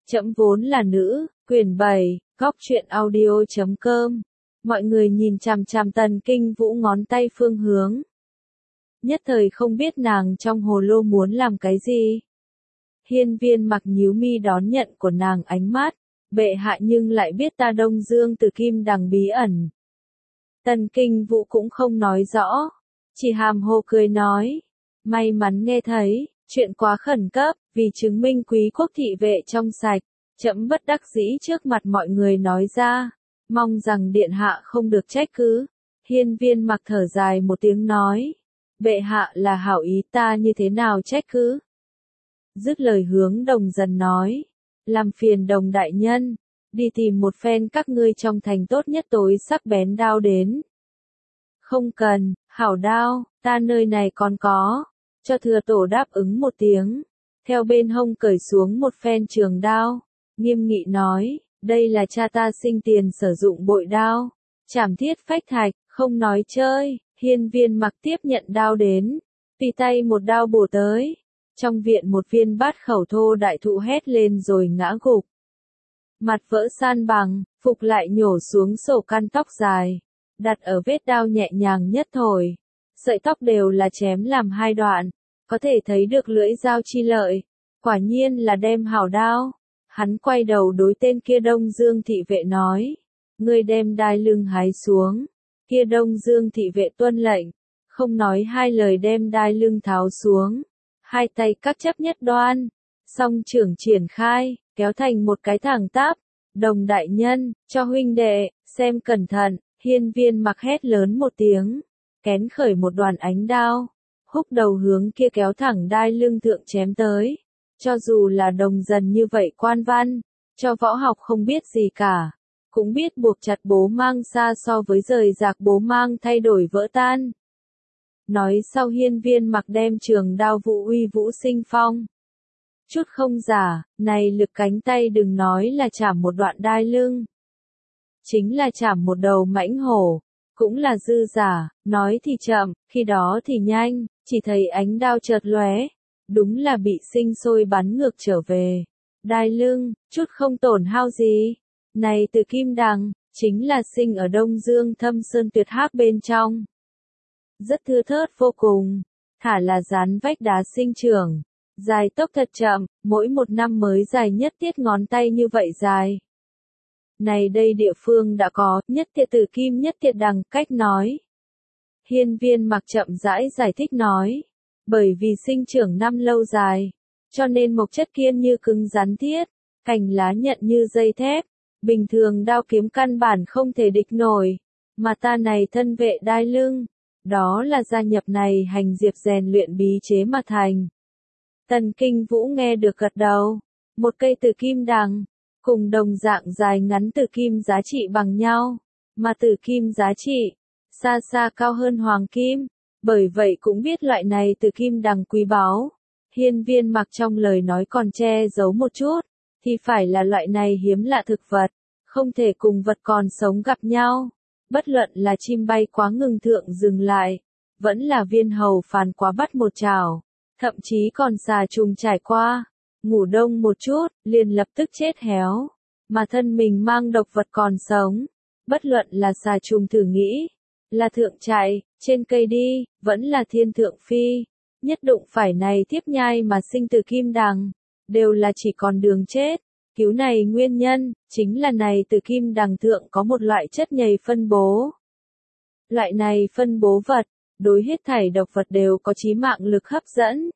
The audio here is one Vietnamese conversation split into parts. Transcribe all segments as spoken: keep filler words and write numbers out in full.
Trẫm vốn là nữ, quyển bảy, góc truyện audio chấm com. Mọi người nhìn chằm chằm Tần Kinh Vũ ngón tay phương hướng. Nhất thời không biết nàng trong hồ lô muốn làm cái gì. Hiên Viên Mặc nhíu mi đón nhận của nàng ánh mắt, bệ hạ nhưng lại biết ta Đông Dương Tử Kim Đằng bí ẩn. Tần Kinh Vũ cũng không nói rõ, chỉ hàm hồ cười nói, may mắn nghe thấy, chuyện quá khẩn cấp, vì chứng minh quý quốc thị vệ trong sạch, trẫm bất đắc dĩ trước mặt mọi người nói ra, mong rằng điện hạ không được trách cứ. Hiên Viên Mặc thở dài một tiếng nói, bệ hạ là hảo ý, ta như thế nào trách cứ. Dứt lời hướng Đồng Dần nói, làm phiền Đồng đại nhân, đi tìm một phen các ngươi trong thành tốt nhất tối sắc bén đao đến. Không cần, hảo đao, ta nơi này còn có. Cho Thừa Tổ đáp ứng một tiếng, theo bên hông cởi xuống một phen trường đao, nghiêm nghị nói, đây là cha ta sinh tiền sử dụng bội đao, chảm thiết phách thạch, không nói chơi. Hiên Viên Mặc tiếp nhận đao đến, tùy tay một đao bổ tới, trong viện một viên bát khẩu thô đại thụ hét lên rồi ngã gục. Mặt vỡ san bằng, phục lại nhổ xuống sổ căn tóc dài, đặt ở vết đao nhẹ nhàng nhất thổi, sợi tóc đều là chém làm hai đoạn, có thể thấy được lưỡi dao chi lợi, quả nhiên là đem hảo đao. Hắn quay đầu đối tên kia Đông Dương thị vệ nói, ngươi đem đai lưng hái xuống. Kia Đông Dương thị vệ tuân lệnh, không nói hai lời đem đai lưng tháo xuống, hai tay các chấp nhất đoan, song trưởng triển khai, kéo thành một cái thẳng tắp. Đồng đại nhân, cho huynh đệ, xem cẩn thận. Hiên Viên Mặc hét lớn một tiếng, kén khởi một đoàn ánh đao, húc đầu hướng kia kéo thẳng đai lưng thượng chém tới. Cho dù là Đồng Dần như vậy quan văn, cho võ học không biết gì cả, cũng biết buộc chặt bố mang xa so với rời rạc bố mang thay đổi vỡ tan. Nói sau Hiên Viên Mặc đem trường đao vũ uy vũ sinh phong. Chút không giả, này lực cánh tay đừng nói là chảm một đoạn đai lưng. Chính là chảm một đầu mãnh hổ, cũng là dư giả, nói thì chậm, khi đó thì nhanh, chỉ thấy ánh đao chợt lóe, đúng là bị sinh sôi bắn ngược trở về. Đai lưng, chút không tổn hao gì. Này Tử Kim Đằng, chính là sinh ở Đông Dương Thâm Sơn Tuyệt Hắc bên trong. Rất thưa thớt vô cùng, thả là dán vách đá sinh trưởng, dài tốc thật chậm, mỗi một năm mới dài nhất tiết ngón tay như vậy dài. Này đây địa phương đã có, nhất tiệt Tử Kim nhất tiệt Đằng, cách nói. Hiên Viên Mặc chậm rãi giải thích nói, bởi vì sinh trưởng năm lâu dài, cho nên mộc chất kiên như cứng rắn thiết, cành lá nhận như dây thép, bình thường đao kiếm căn bản không thể địch nổi, mà ta này thân vệ đai lưng, đó là gia nhập này hành diệp rèn luyện bí chế mà thành. Tần Kinh Vũ nghe được gật đầu, một cây Tử Kim Đằng, cùng đồng dạng dài ngắn Tử Kim giá trị bằng nhau, mà Tử Kim giá trị, xa xa cao hơn Hoàng Kim, bởi vậy cũng biết loại này Tử Kim Đằng quý báu. Hiên Viên Mặc trong lời nói còn che giấu một chút, thì phải là loại này hiếm lạ thực vật, không thể cùng vật còn sống gặp nhau. Bất luận là chim bay quá ngừng thượng dừng lại, vẫn là viên hầu phàn quá bắt một chảo, thậm chí còn xà trùng trải qua, ngủ đông một chút, liền lập tức chết héo, mà thân mình mang độc vật còn sống. Bất luận là xà trùng thử nghĩ, là thượng chạy, trên cây đi, vẫn là thiên thượng phi, nhất đụng phải này tiếp nhai mà sinh Tử Kim Đằng, đều là chỉ còn đường chết. Cứu này nguyên nhân, chính là này Tử Kim Đằng thượng có một loại chất nhầy phân bố. Loại này phân bố vật, đối hết thảy độc vật đều có chí mạng lực hấp dẫn.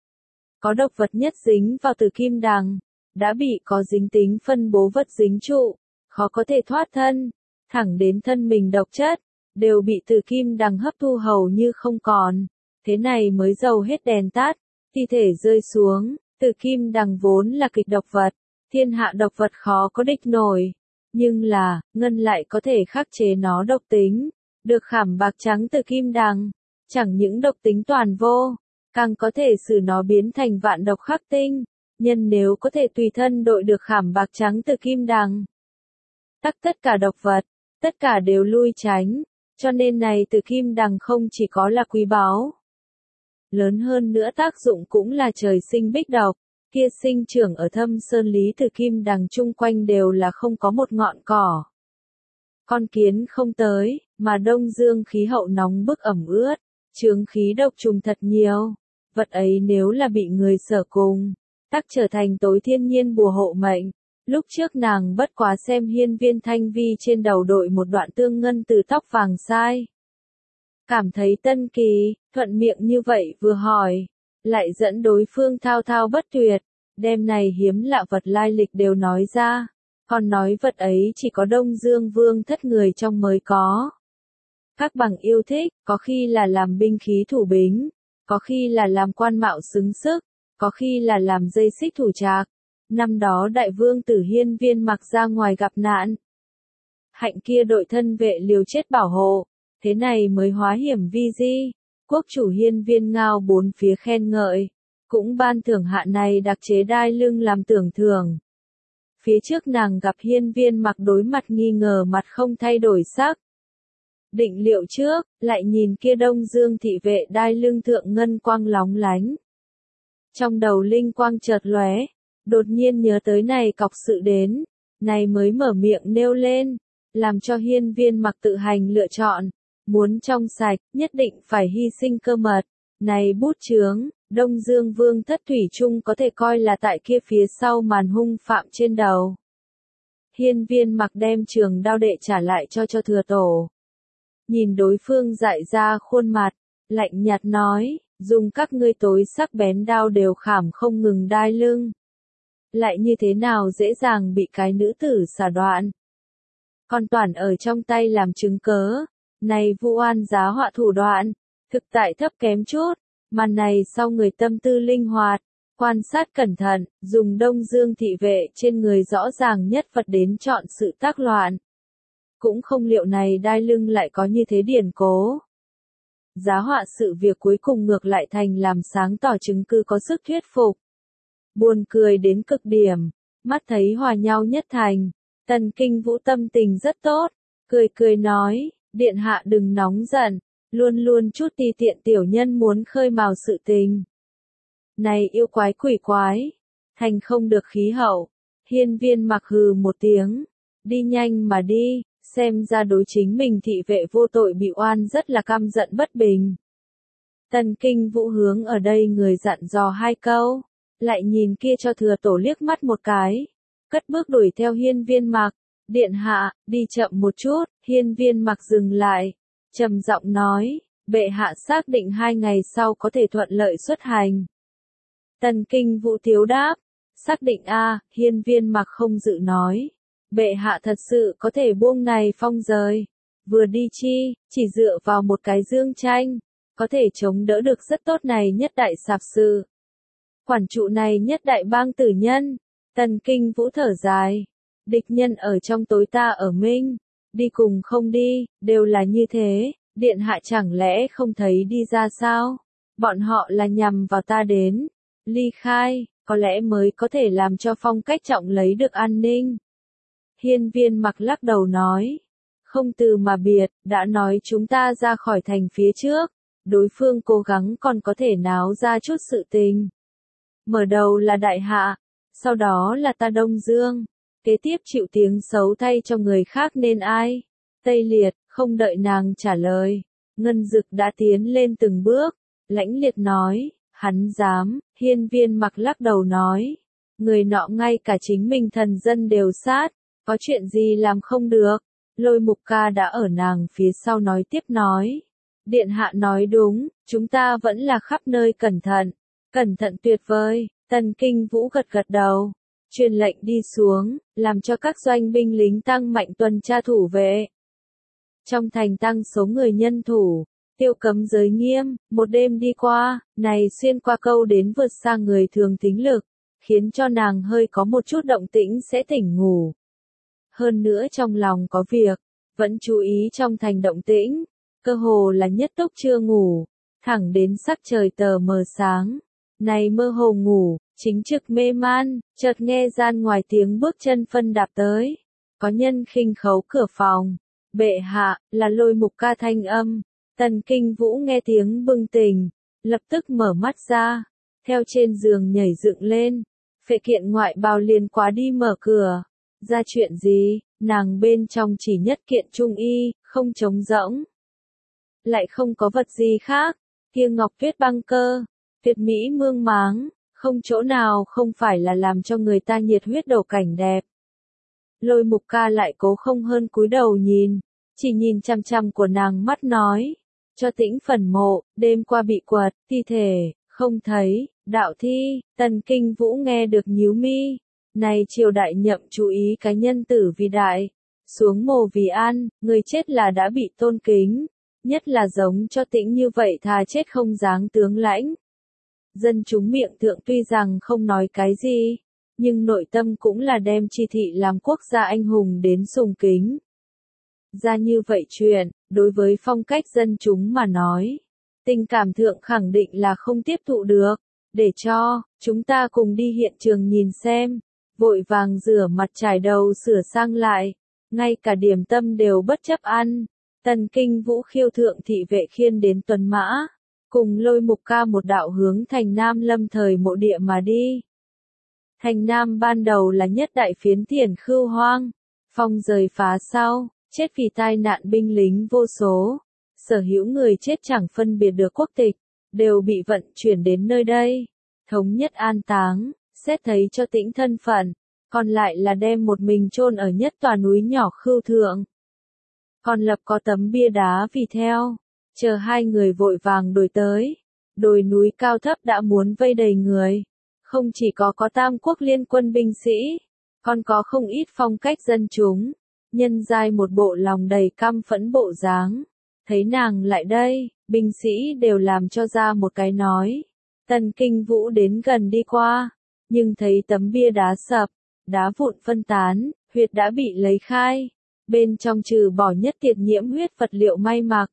Có độc vật nhất dính vào Tử Kim Đằng, đã bị có dính tính phân bố vật dính trụ, khó có thể thoát thân, thẳng đến thân mình độc chất, đều bị Tử Kim Đằng hấp thu hầu như không còn. Thế này mới dầu hết đèn tắt, thi thể rơi xuống. Tử Kim Đằng vốn là kịch độc vật, thiên hạ độc vật khó có địch nổi, nhưng là, ngân lại có thể khắc chế nó độc tính, được khảm bạc trắng Tử Kim Đằng, chẳng những độc tính toàn vô, càng có thể xử nó biến thành vạn độc khắc tinh, nhân nếu có thể tùy thân đội được khảm bạc trắng Tử Kim Đằng. Tắc tất cả độc vật, tất cả đều lui tránh, cho nên này Tử Kim Đằng không chỉ có là quý báu, lớn hơn nữa tác dụng cũng là trời sinh bích độc. kia sinh trưởng ở thâm sơn lý từ kim đằng chung quanh đều là không có một ngọn cỏ. Con kiến không tới, mà Đông Dương khí hậu nóng bức ẩm ướt, chướng khí độc trùng thật nhiều. Vật ấy nếu là bị người sở cùng, tắc trở thành tối thiên nhiên bùa hộ mệnh. Lúc trước nàng bất quá xem hiên viên thanh vi trên đầu đội một đoạn tương ngân từ tóc vàng sai. Cảm thấy tân kỳ, thuận miệng như vậy vừa hỏi, lại dẫn đối phương thao thao bất tuyệt, đem này hiếm lạ vật lai lịch đều nói ra, còn nói vật ấy chỉ có Đông Dương vương thất người trong mới có. Các bằng yêu thích, có khi là làm binh khí thủ bính, có khi là làm quan mạo xứng sức, có khi là làm dây xích thủ trạc. Năm đó đại vương tử hiên viên mặc ra ngoài gặp nạn. Hạnh kia đội thân vệ liều chết bảo hộ, thế này mới hóa hiểm vi di. Quốc chủ hiên viên ngao bốn phía khen ngợi, cũng ban thưởng hạ này đặc chế đai lưng làm tưởng thưởng. Phía trước nàng gặp hiên viên mặc đối mặt nghi ngờ mặt không thay đổi sắc. Định liệu trước, lại nhìn kia Đông Dương thị vệ đai lưng thượng ngân quang lóng lánh. Trong đầu linh quang chợt lóe, đột nhiên nhớ tới này cọc sự đến, này mới mở miệng nêu lên, làm cho hiên viên mặc tự hành lựa chọn, muốn trong sạch, nhất định phải hy sinh cơ mật, này bút chướng, Đông Dương vương thất thủy chung có thể coi là tại kia phía sau màn hung phạm trên đầu. Hiên viên mặc đem trường đao đệ trả lại cho cho thừa tổ. Nhìn đối phương dại ra khuôn mặt, lạnh nhạt nói, dùng các ngươi tối sắc bén đao đều khảm không ngừng đai lưng. Lại như thế nào dễ dàng bị cái nữ tử xả đoạn. Còn toàn ở trong tay làm chứng cớ, này vu oan giá họa thủ đoạn, thực tại thấp kém chút, mà này sau người tâm tư linh hoạt, quan sát cẩn thận, dùng Đông Dương thị vệ trên người rõ ràng nhất vật đến chọn sự tác loạn. Cũng không liệu này đai lưng lại có như thế điển cố. Giá họa sự việc cuối cùng ngược lại thành làm sáng tỏ chứng cứ có sức thuyết phục. Buồn cười đến cực điểm, mắt thấy hòa nhau nhất thành, Tần Kinh Vũ tâm tình rất tốt, cười cười nói, điện hạ đừng nóng giận, luôn luôn chút ti tiện tiểu nhân muốn khơi mào sự tình. Này yêu quái quỷ quái, thành không được khí hậu, hiên viên mặc hừ một tiếng, đi nhanh mà đi, xem ra đối chính mình thị vệ vô tội bị oan rất là căm giận bất bình. Tần Kinh Vũ hướng ở đây người dặn dò hai câu, lại nhìn kia cho thừa tổ liếc mắt một cái, cất bước đuổi theo hiên viên mặc, điện hạ, đi chậm một chút, hiên viên mặc dừng lại, trầm giọng nói, bệ hạ xác định hai ngày sau có thể thuận lợi xuất hành. Tần Kinh Vũ tiếu đáp, xác định a, hiên viên mặc không dự nói, bệ hạ thật sự có thể buông này phong rời, vừa đi chi, chỉ dựa vào một cái dương tranh, có thể chống đỡ được rất tốt này nhất đại sạp sự. Quản trụ này nhất đại bang tử nhân, Tần Kinh Vũ thở dài, địch nhân ở trong tối ta ở minh, đi cùng không đi, đều là như thế, điện hạ chẳng lẽ không thấy đi ra sao, bọn họ là nhằm vào ta đến, ly khai, có lẽ mới có thể làm cho phong cách trọng lấy được an ninh. Hiên viên mặc lắc đầu nói, không từ mà biệt, đã nói chúng ta ra khỏi thành phía trước, đối phương cố gắng còn có thể náo ra chút sự tình. Mở đầu là đại hạ, sau đó là ta Đông Dương, kế tiếp chịu tiếng xấu thay cho người khác nên ai? Tây Liệt, không đợi nàng trả lời, Ngân Dực đã tiến lên từng bước, lãnh liệt nói, hắn dám, hiên viên mặc lắc đầu nói, người nọ ngay cả chính mình thần dân đều sát, có chuyện gì làm không được, Lôi Mục Ca đã ở nàng phía sau nói tiếp nói, điện hạ nói đúng, chúng ta vẫn là khắp nơi cẩn thận, cẩn thận tuyệt vời, Tần Kinh Vũ gật gật đầu, truyền lệnh đi xuống, làm cho các doanh binh lính tăng mạnh tuần tra thủ vệ. Trong thành tăng số người nhân thủ, tiêu cấm giới nghiêm, một đêm đi qua, này xuyên qua câu đến vượt xa người thường tính lực, khiến cho nàng hơi có một chút động tĩnh sẽ tỉnh ngủ. Hơn nữa trong lòng có việc, vẫn chú ý trong thành động tĩnh, cơ hồ là nhất túc chưa ngủ, thẳng đến sắc trời tờ mờ sáng. Này mơ hồ ngủ, chính trực mê man, chợt nghe gian ngoài tiếng bước chân phân đạp tới. Có nhân khinh khấu cửa phòng. Bệ hạ, là Lôi Mục Ca thanh âm. Tần Kinh Vũ nghe tiếng bừng tỉnh, lập tức mở mắt ra. Theo trên giường nhảy dựng lên, Phệ kiện ngoại bào liền quá đi mở cửa. Ra chuyện gì, nàng bên trong chỉ nhất kiện trung y, không trống rỗng. Lại không có vật gì khác, kia ngọc tuyết băng cơ, tuyệt mỹ mương máng, không chỗ nào không phải là làm cho người ta nhiệt huyết đầu cảnh đẹp. Lôi Mục Ca lại cố không hơn cúi đầu nhìn, chỉ nhìn chăm chăm của nàng mắt nói, cho tĩnh phần mộ, đêm qua bị quật, thi thể, không thấy, đạo thi. Tần Kinh Vũ nghe được nhíu mi, này triều đại nhậm chú ý cái nhân tử vì đại, xuống mồ vì an, người chết là đã bị tôn kính, nhất là giống cho tĩnh như vậy thà chết không dáng tướng lãnh. Dân chúng miệng thượng tuy rằng không nói cái gì, nhưng nội tâm cũng là đem chi thị làm quốc gia anh hùng đến sùng kính. Ra như vậy chuyện, đối với phong cách dân chúng mà nói, tình cảm thượng khẳng định là không tiếp thụ được, để cho, chúng ta cùng đi hiện trường nhìn xem, vội vàng rửa mặt trải đầu sửa sang lại, ngay cả điểm tâm đều bất chấp ăn. Tần Kinh Vũ khiêu thượng thị vệ khiên đến tuần mã, cùng Lôi Mục Ca một đạo hướng thành Nam lâm thời mộ địa mà đi. Thành Nam ban đầu là nhất đại phiến thiền khưu hoang, phong rời phá sau, chết vì tai nạn binh lính vô số, sở hữu người chết chẳng phân biệt được quốc tịch, đều bị vận chuyển đến nơi đây, thống nhất an táng, xét thấy cho tĩnh thân phận, còn lại là đem một mình chôn ở nhất tòa núi nhỏ khưu thượng. Còn lập có tấm bia đá vì theo, chờ hai người vội vàng đuổi tới, đồi núi cao thấp đã muốn vây đầy người, không chỉ có có tam quốc liên quân binh sĩ, còn có không ít phong cách dân chúng, nhân giai một bộ lòng đầy căm phẫn bộ dáng, thấy nàng lại đây, binh sĩ đều làm cho ra một cái nói. Tần Kinh Vũ đến gần đi qua, nhưng thấy tấm bia đá sập, đá vụn phân tán, huyệt đã bị lấy khai, bên trong trừ bỏ nhất tiệt nhiễm huyết vật liệu may mặc.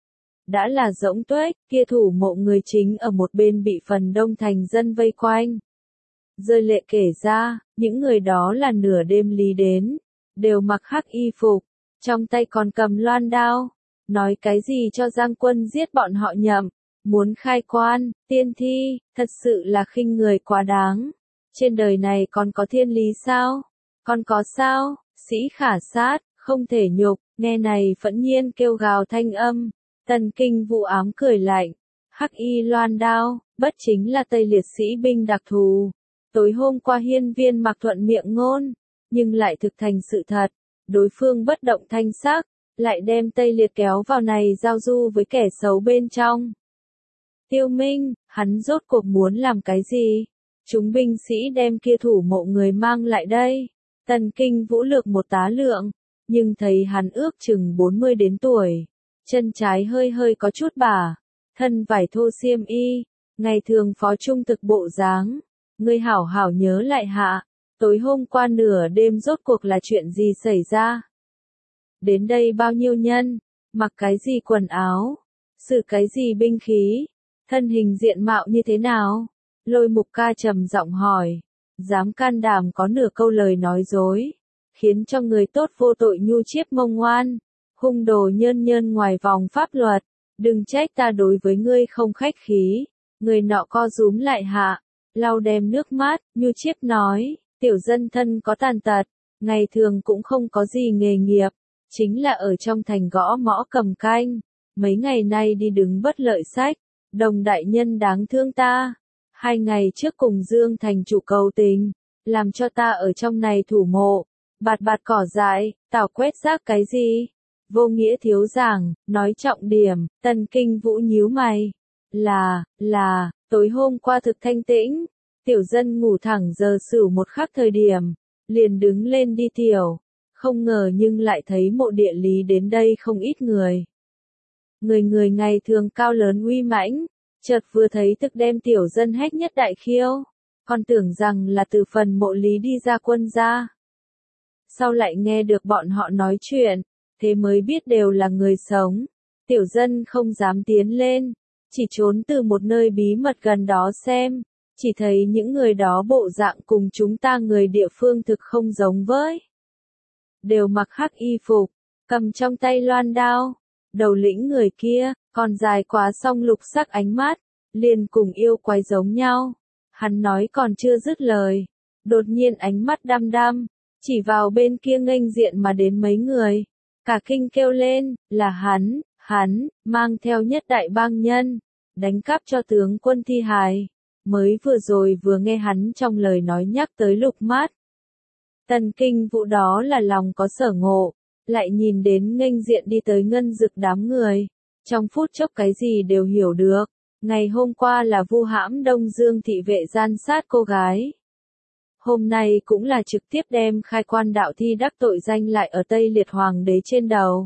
Đã là rỗng tuếch, kia thủ mộ người chính ở một bên bị phần đông thành dân vây quanh. Rơi lệ kể ra, những người đó là nửa đêm lý đến, đều mặc hắc y phục, trong tay còn cầm loan đao, nói cái gì cho Giang Quân giết bọn họ nhậm, muốn khai quan, tiên thi, thật sự là khinh người quá đáng. Trên đời này còn có thiên lý sao? Còn có sao? Sĩ khả sát, không thể nhục, nghe này phẫn nhiên kêu gào thanh âm. Tần Kinh Vũ ám cười lạnh, hắc y loan đao, bất chính là Tây liệt sĩ binh đặc thù. Tối hôm qua hiên viên mặc thuận miệng ngôn, nhưng lại thực thành sự thật, đối phương bất động thanh sắc, lại đem Tây liệt kéo vào này giao du với kẻ xấu bên trong. Tiêu Minh, hắn rốt cuộc muốn làm cái gì? Chúng binh sĩ đem kia thủ mộ người mang lại đây. Tần Kinh Vũ lược một tá lượng, nhưng thấy hắn ước chừng bốn mươi đến tuổi, chân trái hơi hơi có chút bả, thân vải thô xiêm y, ngày thường phó trung thực bộ dáng. Ngươi hảo hảo nhớ lại hạ, tối hôm qua nửa đêm rốt cuộc là chuyện gì xảy ra? Đến đây bao nhiêu nhân, mặc cái gì quần áo, sử cái gì binh khí, thân hình diện mạo như thế nào? Lôi Mục Ca trầm giọng hỏi, dám can đảm có nửa câu lời nói dối, khiến cho người tốt vô tội nhu chiếp mông ngoan, hung đồ nhơn nhơn ngoài vòng pháp luật, đừng trách ta đối với ngươi không khách khí. Người nọ co rúm lại hạ, lau đem nước mắt, nhu chiếp nói, tiểu dân thân có tàn tật, ngày thường cũng không có gì nghề nghiệp, chính là ở trong thành gõ mõ cầm canh, mấy ngày nay đi đứng bất lợi sách, đồng đại nhân đáng thương ta. Hai ngày trước cùng Dương thành chủ cầu tình, làm cho ta ở trong này thủ mộ, bạt bạt cỏ dại, tảo quét rác cái gì? Vô nghĩa thiếu giảng, nói trọng điểm. Tần Kinh Vũ nhíu mày. Là, là, tối hôm qua thực thanh tĩnh, tiểu dân ngủ thẳng giờ sửu một khắc thời điểm, liền đứng lên đi tiểu, không ngờ nhưng lại thấy mộ địa lý đến đây không ít người. Người người ngày thường cao lớn uy mãnh, chợt vừa thấy thực đem tiểu dân hét nhất đại khiêu, còn tưởng rằng là từ phần mộ lý đi ra quân ra. Sau lại nghe được bọn họ nói chuyện, thế mới biết đều là người sống, tiểu dân không dám tiến lên, chỉ trốn từ một nơi bí mật gần đó xem, chỉ thấy những người đó bộ dạng cùng chúng ta người địa phương thực không giống với. Đều mặc hắc y phục, cầm trong tay loan đao, đầu lĩnh người kia, còn dài quá song lục sắc ánh mắt, liền cùng yêu quái giống nhau. Hắn nói còn chưa dứt lời, đột nhiên ánh mắt đăm đăm, chỉ vào bên kia nghênh diện mà đến mấy người. Cả kinh kêu lên, là hắn, hắn, mang theo nhất đại bang nhân, đánh cắp cho tướng quân thi hài. Mới vừa rồi vừa nghe hắn trong lời nói nhắc tới Lục Mát. Tần Kinh Vũ đó là lòng có sở ngộ, lại nhìn đến nghênh diện đi tới Ngân Dực đám người. Trong phút chốc cái gì đều hiểu được, ngày hôm qua là vu hãm Đông Dương thị vệ gian sát cô gái. Hôm nay cũng là trực tiếp đem khai quan đạo thi đắc tội danh lại ở Tây Liệt Hoàng đế trên đầu.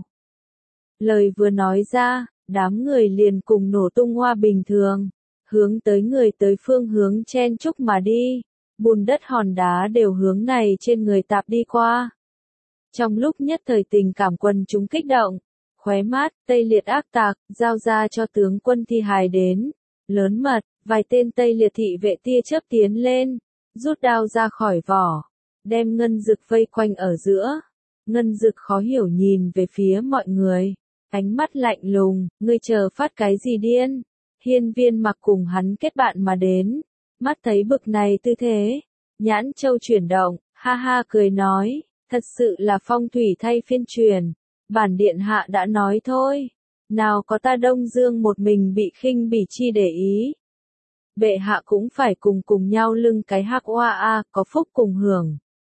Lời vừa nói ra, đám người liền cùng nổ tung hoa bình thường, hướng tới người tới phương hướng chen chúc mà đi, bùn đất hòn đá đều hướng này trên người tạp đi qua. Trong lúc nhất thời tình cảm quần chúng kích động, khóe mát, Tây Liệt ác tạc, giao ra cho tướng quân thi hài đến, lớn mật, vài tên Tây Liệt thị vệ tia chớp tiến lên, rút đao ra khỏi vỏ, đem Ngân Dực vây quanh ở giữa. Ngân Dực khó hiểu nhìn về phía mọi người, ánh mắt lạnh lùng, ngươi chờ phát cái gì điên? Hiên Viên Mặc cùng hắn kết bạn mà đến, mắt thấy bực này tư thế, nhãn châu chuyển động, ha ha cười nói, thật sự là phong thủy thay phiên truyền, bản điện hạ đã nói thôi, nào có ta Đông Dương một mình bị khinh bỉ chi để ý. Bệ hạ cũng phải cùng cùng nhau lưng cái hạc oa a, có phúc cùng hưởng,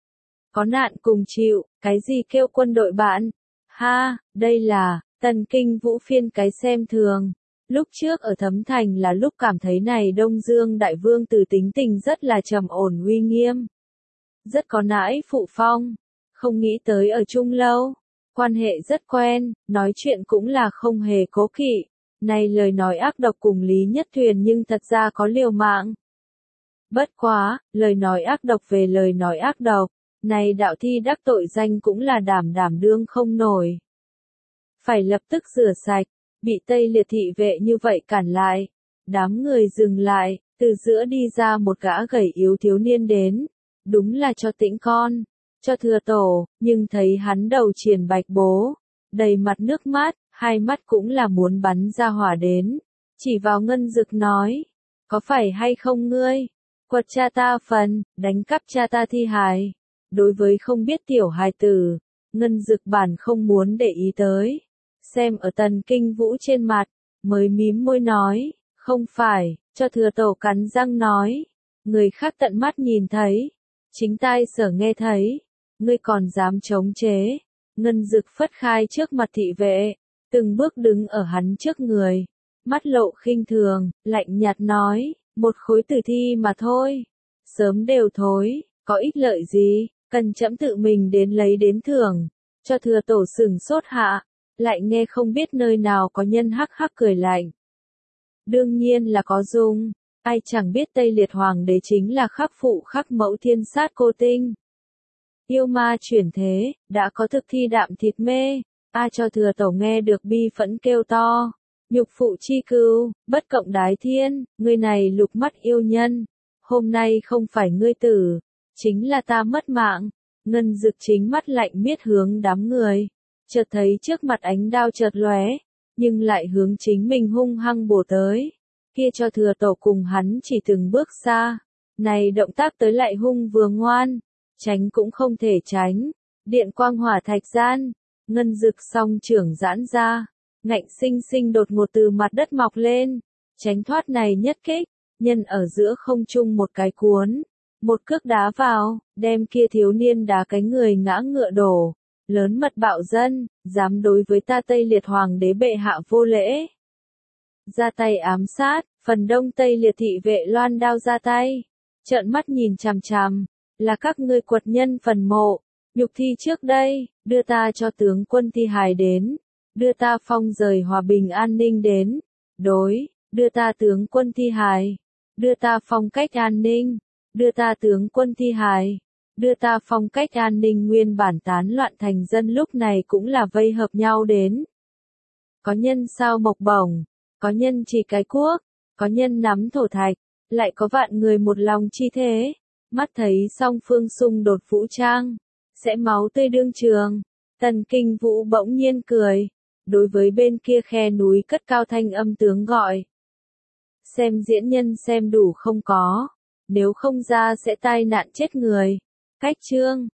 có nạn cùng chịu, cái gì kêu quân đội bạn? Ha, đây là Tần Kinh Vũ phiên cái xem thường. Lúc trước ở Thấm Thành là lúc cảm thấy này Đông Dương đại vương tử tính tình rất là trầm ổn uy nghiêm, rất có nãi phụ phong, không nghĩ tới ở chung lâu, quan hệ rất quen, nói chuyện cũng là không hề cố kỵ. Này lời nói ác độc cùng Lý Nhất Thuyền nhưng thật ra có liều mạng. Bất quá, lời nói ác độc về lời nói ác độc, này đạo thi đắc tội danh cũng là đảm đảm đương không nổi. Phải lập tức rửa sạch, bị Tây Liệt thị vệ như vậy cản lại. Đám người dừng lại, từ giữa đi ra một gã gầy yếu thiếu niên đến. Đúng là cho Tĩnh con, cho Thừa Tổ, nhưng thấy hắn đầu triền bạch bố, đầy mặt nước mắt, hai mắt cũng là muốn bắn ra hỏa đến. Chỉ vào Ngân Dực nói, có phải hay không ngươi? Quật cha ta phần, đánh cắp cha ta thi hài. Đối với không biết tiểu hài tử, Ngân Dực bản không muốn để ý tới. Xem ở Tần Kinh Vũ trên mặt, mới mím môi nói, không phải, cho Thừa Tổ cắn răng nói. Người khác tận mắt nhìn thấy, chính tai sở nghe thấy, ngươi còn dám chống chế. Ngân Dực phất khai trước mặt thị vệ, từng bước đứng ở hắn trước người, mắt lộ khinh thường, lạnh nhạt nói, một khối tử thi mà thôi, sớm đều thối, có ích lợi gì, cần trẫm tự mình đến lấy đến thưởng. Cho Thừa Tổ sừng sốt hạ, lại nghe không biết nơi nào có nhân hắc hắc cười lạnh. Đương nhiên là có dung, ai chẳng biết Tây Liệt Hoàng đế chính là khắc phụ khắc mẫu thiên sát cô tinh. Yêu ma chuyển thế, đã có thực thi đạm thịt mê. A cho Thừa Tổ nghe được bi phẫn kêu to, nhục phụ chi cừu, bất cộng đái thiên, ngươi này Lục Mắt yêu nhân, hôm nay không phải ngươi tử, chính là ta mất mạng. Ngân Dực chính mắt lạnh miết hướng đám người, chợt thấy trước mặt ánh đao chợt lóe, nhưng lại hướng chính mình hung hăng bổ tới. Kia cho Thừa Tổ cùng hắn chỉ từng bước xa, này động tác tới lại hung vừa ngoan, tránh cũng không thể tránh. Điện quang hỏa thạch gian, Ngân Dực song trưởng giãn ra, ngạnh sinh sinh đột ngột từ mặt đất mọc lên, tránh thoát này nhất kích, nhân ở giữa không trung một cái cuốn, một cước đá vào, đem kia thiếu niên đá cái người ngã ngựa đổ. Lớn mật bạo dân, dám đối với ta Tây Liệt Hoàng đế bệ hạ vô lễ. Ra tay ám sát, phần đông Tây Liệt thị vệ loan đao ra tay, trợn mắt nhìn chằm chằm, là các ngươi quật nhân phần mộ, nhục thi trước đây, đưa ta cho tướng quân thi hài đến, đưa ta phong rời hòa bình an ninh đến, đối, đưa ta tướng quân thi hài, đưa ta phong cách an ninh, đưa ta tướng quân thi hài, đưa ta phong cách an ninh. Nguyên bản tán loạn thành dân lúc này cũng là vây hợp nhau đến. Có nhân sao mộc bổng, có nhân chỉ cái cuốc, có nhân nắm thổ thạch, lại có vạn người một lòng chi thế. Mắt thấy song phương xung đột vũ trang, sẽ máu tươi đương trường. Tần Kinh Vũ bỗng nhiên cười, đối với bên kia khe núi cất cao thanh âm tướng gọi. Xem diễn nhân xem đủ không có, nếu không ra sẽ tai nạn chết người. Cách chương